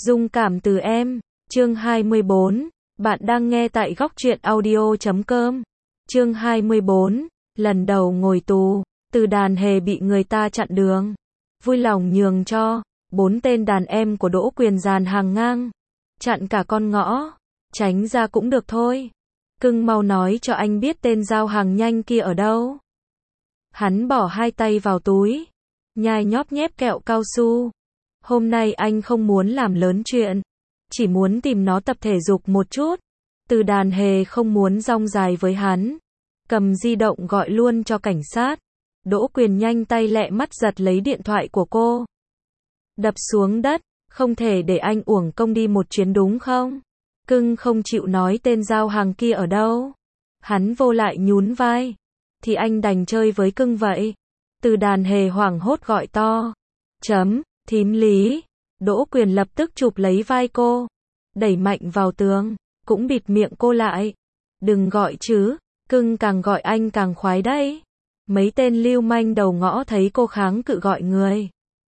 Dung cảm từ em, chương 24, bạn đang nghe tại góc truyện audio.com. Chương 24, lần đầu ngồi tù, Từ Đàn Hề bị người ta chặn đường, vui lòng nhường cho 4 tên đàn em của Đỗ Quyền dàn hàng ngang, chặn cả con ngõ, tránh ra cũng được thôi. Cưng mau nói cho anh biết tên giao hàng nhanh kia ở đâu. Hắn bỏ 2 tay vào túi, nhai nhóp nhép kẹo cao su. Hôm nay anh không muốn làm lớn chuyện, chỉ muốn tìm nó tập thể dục một chút. Từ Đàn Hề không muốn rong dài với hắn, cầm di động gọi luôn cho cảnh sát. Đỗ Quyền nhanh tay lẹ mắt giật lấy điện thoại của cô, đập xuống đất. Không thể để anh uổng công đi một chuyến đúng không? Cưng không chịu nói tên giao hàng kia ở đâu. Hắn vô lại nhún vai. Thì anh đành chơi với cưng vậy. Từ Đàn Hề hoảng hốt gọi to. Thím Lý. Đỗ Quyền lập tức chụp lấy vai cô, đẩy mạnh vào tường, cũng bịt miệng cô lại. Đừng gọi chứ, cưng càng gọi anh càng khoái đấy. Mấy tên lưu manh đầu ngõ thấy cô kháng cự gọi người.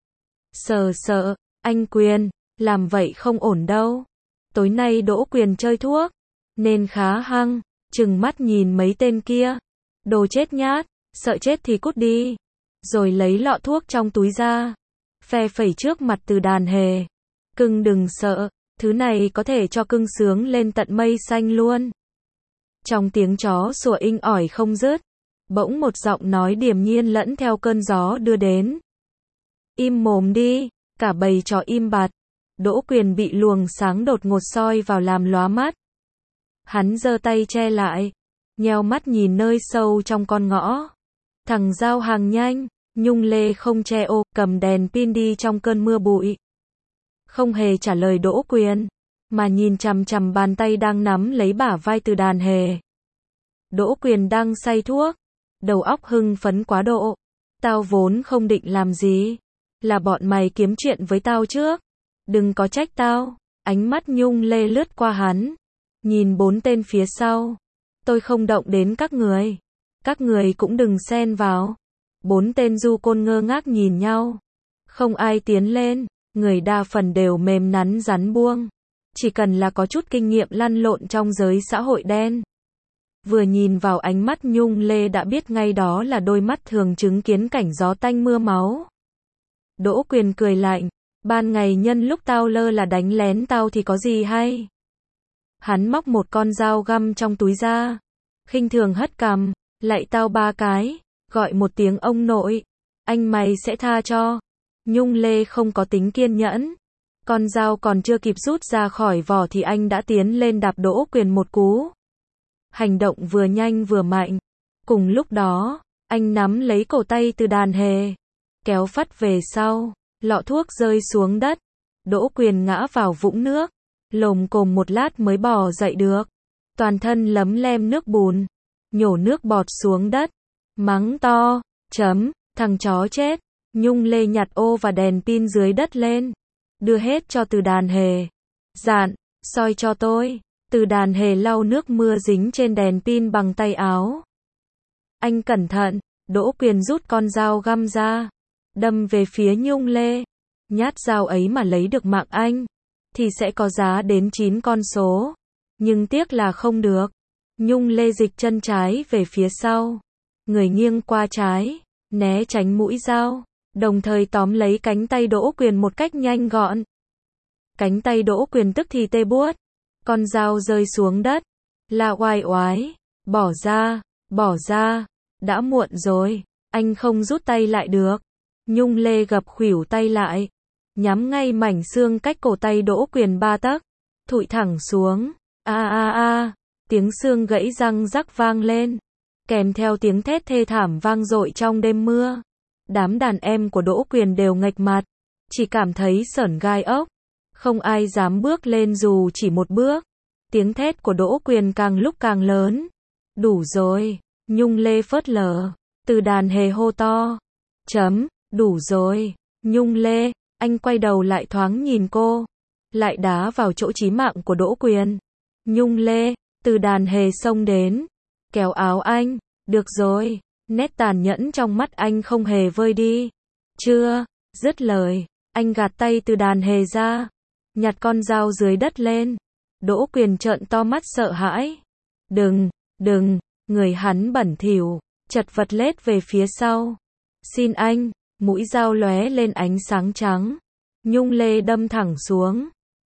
Sợ, anh Quyền, làm vậy không ổn đâu. Tối nay Đỗ Quyền chơi thuốc, nên khá hăng, trừng mắt nhìn mấy tên kia. Đồ chết nhát, sợ chết thì cút đi. Rồi lấy lọ thuốc trong túi ra, phe phẩy trước mặt Từ Đàn Hề. Cưng đừng sợ, thứ này có thể cho cưng sướng lên tận mây xanh luôn. Trong tiếng chó sủa inh ỏi không dứt, bỗng một giọng nói điềm nhiên lẫn theo cơn gió đưa đến. Im mồm đi, cả bầy chó im bặt. Đỗ Quyền bị luồng sáng đột ngột soi vào làm lóa mắt. Hắn giơ tay che lại, nheo mắt nhìn nơi sâu trong con ngõ. Thằng giao hàng nhanh, Nhung Lê không che ô, cầm đèn pin đi trong cơn mưa bụi. Không hề trả lời Đỗ Quyền, mà nhìn chằm chằm bàn tay đang nắm lấy bả vai Từ Đàn Hề. Đỗ Quyền đang say thuốc, đầu óc hưng phấn quá độ. Tao vốn không định làm gì, là bọn mày kiếm chuyện với tao trước. Đừng có trách tao. Ánh mắt Nhung Lê lướt qua hắn, nhìn 4 tên phía sau. Tôi không động đến các người cũng đừng xen vào. 4 tên du côn ngơ ngác nhìn nhau, không ai tiến lên. Người đa phần đều mềm nắn rắn buông, chỉ cần là có chút kinh nghiệm lăn lộn trong giới xã hội đen. Vừa nhìn vào ánh mắt Nhung Lê đã biết ngay đó là đôi mắt thường chứng kiến cảnh gió tanh mưa máu. Đỗ Quyền cười lạnh, ban ngày nhân lúc tao lơ là đánh lén tao thì có gì hay. Hắn móc một con dao găm trong túi ra, khinh thường hất cằm, lạy tao 3 cái, gọi một tiếng ông nội, anh mày sẽ tha cho. Nhung Lê không có tính kiên nhẫn, con dao còn chưa kịp rút ra khỏi vỏ thì anh đã tiến lên đạp Đỗ Quyền một cú. Hành động vừa nhanh vừa mạnh. Cùng lúc đó, anh nắm lấy cổ tay Từ Đàn Hề, kéo phắt về sau, lọ thuốc rơi xuống đất. Đỗ Quyền ngã vào vũng nước, lồm cồm một lát mới bò dậy được. Toàn thân lấm lem nước bùn, nhổ nước bọt xuống đất, mắng to, thằng chó chết. Nhung Lê nhặt ô và đèn pin dưới đất lên, đưa hết cho Từ Đàn Hề. Dạn, soi cho tôi. Từ Đàn Hề lau nước mưa dính trên đèn pin bằng tay áo. Anh cẩn thận. Đỗ Quyền rút con dao găm ra, đâm về phía Nhung Lê. Nhát dao ấy mà lấy được mạng anh, thì sẽ có giá đến 9 con số. Nhưng tiếc là không được. Nhung Lê dịch chân trái về phía sau, người nghiêng qua trái, né tránh mũi dao, đồng thời tóm lấy cánh tay Đỗ Quyền một cách nhanh gọn. Cánh tay Đỗ Quyền tức thì tê buốt, con dao rơi xuống đất, la oai oái, bỏ ra, đã muộn rồi, anh không rút tay lại được. Nhung Lê gập khuỷu tay lại, nhắm ngay mảnh xương cách cổ tay Đỗ Quyền 3 tấc, thụi thẳng xuống. Tiếng xương gãy răng rắc vang lên, kèm theo tiếng thét thê thảm vang dội trong đêm mưa. Đám đàn em của Đỗ Quyền đều nghệch mặt, chỉ cảm thấy sởn gai ốc. Không ai dám bước lên dù chỉ một bước. Tiếng thét của Đỗ Quyền càng lúc càng lớn. Đủ rồi, Nhung Lê phớt lờ. Từ Đàn Hề hô to. Đủ rồi, Nhung Lê. Anh quay đầu lại thoáng nhìn cô, lại đá vào chỗ chí mạng của Đỗ Quyền. Nhung Lê. Từ Đàn Hề xông đến, kéo áo anh. Được rồi. Nét tàn nhẫn trong mắt anh không hề vơi đi. Chưa dứt lời, anh gạt tay Từ Đàn Hề ra, nhặt con dao dưới đất lên. Đỗ Quyền trợn to mắt sợ hãi. Đừng, người hắn bẩn thỉu, chật vật lết về phía sau. Xin anh, mũi dao lóe lên ánh sáng trắng. Nhung lê đâm thẳng xuống.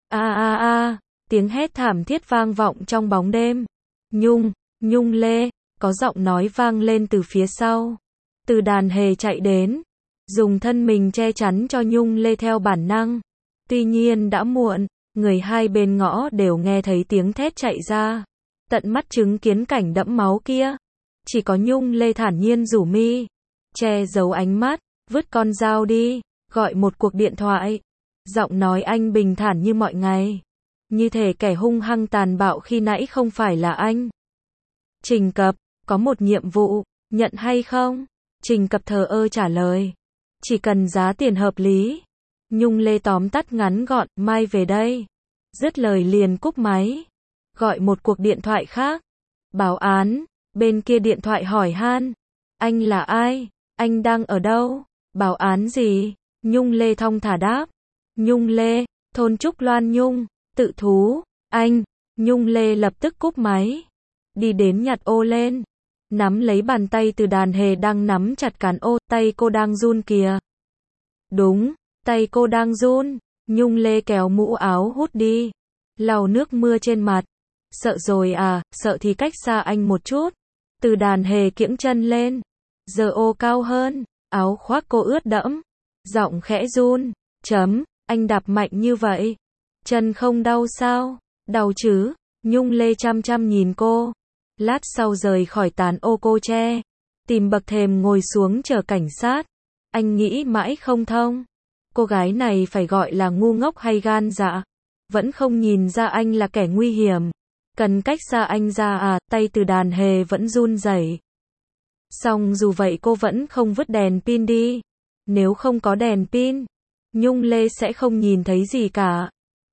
A, tiếng hét thảm thiết vang vọng trong bóng đêm. Nhung lê, có giọng nói vang lên từ phía sau. Từ Đàn Hề chạy đến, dùng thân mình che chắn cho Nhung lê theo bản năng. Tuy nhiên đã muộn, người hai bên ngõ đều nghe thấy tiếng thét chạy ra. Tận mắt chứng kiến cảnh đẫm máu kia. Chỉ có Nhung lê thản nhiên rủ mi, che giấu ánh mắt, vứt con dao đi, gọi một cuộc điện thoại. Giọng nói anh bình thản như mọi ngày. Như thể kẻ hung hăng tàn bạo khi nãy không phải là anh. Trình Cập, có một nhiệm vụ, nhận hay không? Trình Cập thờ ơ trả lời. Chỉ cần giá tiền hợp lý. Nhung lê tóm tắt ngắn gọn, mai về đây. Dứt lời liền cúp máy. Gọi một cuộc điện thoại khác. Báo án, bên kia điện thoại hỏi han. Anh là ai? Anh đang ở đâu? Báo án gì? Nhung lê thong thả đáp. Nhung lê, thôn Trúc Loan Nhung, tự thú, anh. Nhung lê lập tức cúp máy. Đi đến nhặt ô lên. Nắm lấy bàn tay Từ Đàn Hề đang nắm chặt cán ô, tay cô đang run kìa. Đúng, tay cô đang run. Nhung lê kéo mũ áo hút đi. Lau nước mưa trên mặt. Sợ rồi à, sợ thì cách xa anh một chút. Từ Đàn Hề kiễng chân lên. Giờ ô cao hơn, áo khoác cô ướt đẫm. Giọng khẽ run. Anh đạp mạnh như vậy. Chân không đau sao? Đau chứ? Nhung lê chăm chăm nhìn cô. Lát sau rời khỏi tán ô cô che. Tìm bậc thềm ngồi xuống chờ cảnh sát. Anh nghĩ mãi không thông. Cô gái này phải gọi là ngu ngốc hay gan dạ. Vẫn không nhìn ra anh là kẻ nguy hiểm. Cần cách xa anh ra à, tay Từ Đàn Hề vẫn run rẩy. Song dù vậy cô vẫn không vứt đèn pin đi. Nếu không có đèn pin, Nhung lê sẽ không nhìn thấy gì cả.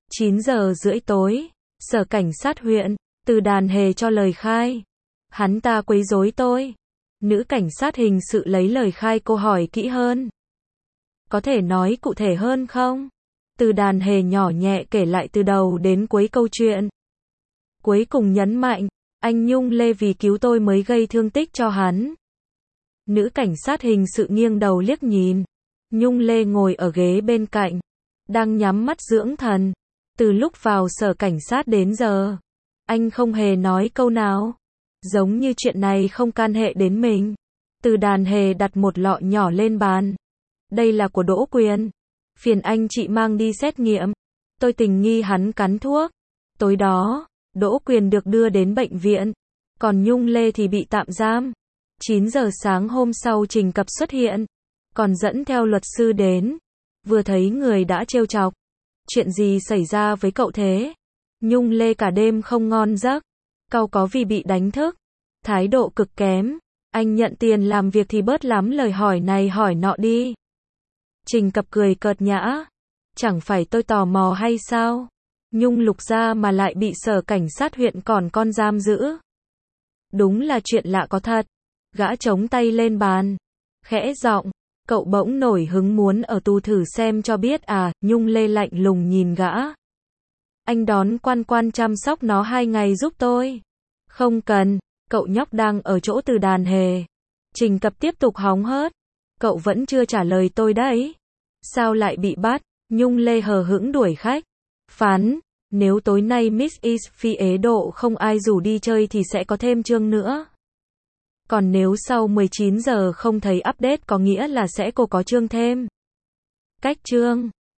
9:30 tối, sở cảnh sát huyện, Từ Đàn Hề cho lời khai. Hắn ta quấy rối tôi. Nữ cảnh sát hình sự lấy lời khai cô hỏi kỹ hơn. Có thể nói cụ thể hơn không? Từ Đàn Hề nhỏ nhẹ kể lại từ đầu đến cuối câu chuyện. Cuối cùng nhấn mạnh, anh Nhung lê vì cứu tôi mới gây thương tích cho hắn. Nữ cảnh sát hình sự nghiêng đầu liếc nhìn. Nhung lê ngồi ở ghế bên cạnh, đang nhắm mắt dưỡng thần. Từ lúc vào sở cảnh sát đến giờ, anh không hề nói câu nào. Giống như chuyện này không can hệ đến mình. Từ Đàn Hề đặt một lọ nhỏ lên bàn. Đây là của Đỗ Quyền. Phiền anh chị mang đi xét nghiệm. Tôi tình nghi hắn cắn thuốc. Tối đó, Đỗ Quyền được đưa đến bệnh viện. Còn Nhung lê thì bị tạm giam. 9 giờ sáng hôm sau Trình Cập xuất hiện. Còn dẫn theo luật sư đến. Vừa thấy người đã trêu chọc. Chuyện gì xảy ra với cậu thế? Nhung lê cả đêm không ngon giấc. Cau có vì bị đánh thức. Thái độ cực kém. Anh nhận tiền làm việc thì bớt lắm lời hỏi này hỏi nọ đi. Trình Cập cười cợt nhã. Chẳng phải tôi tò mò hay sao? Nhung lục ra mà lại bị sở cảnh sát huyện còn con giam giữ. Đúng là chuyện lạ có thật. Gã chống tay lên bàn. Khẽ giọng. Cậu bỗng nổi hứng muốn ở tù thử xem cho biết à. Nhung lê lạnh lùng nhìn gã. Anh đón quan chăm sóc nó 2 ngày giúp tôi. Không cần, cậu nhóc đang ở chỗ Từ Đàn Hề. Trình Cập tiếp tục hóng hớt. Cậu vẫn chưa trả lời tôi đấy. Sao lại bị bắt? Nhung lê hờ hững đuổi khách. Phán, nếu tối nay Miss East phi Ế Độ không ai rủ đi chơi thì sẽ có thêm chương nữa. Còn nếu sau 19 giờ không thấy update có nghĩa là sẽ cô có chương thêm. Cách chương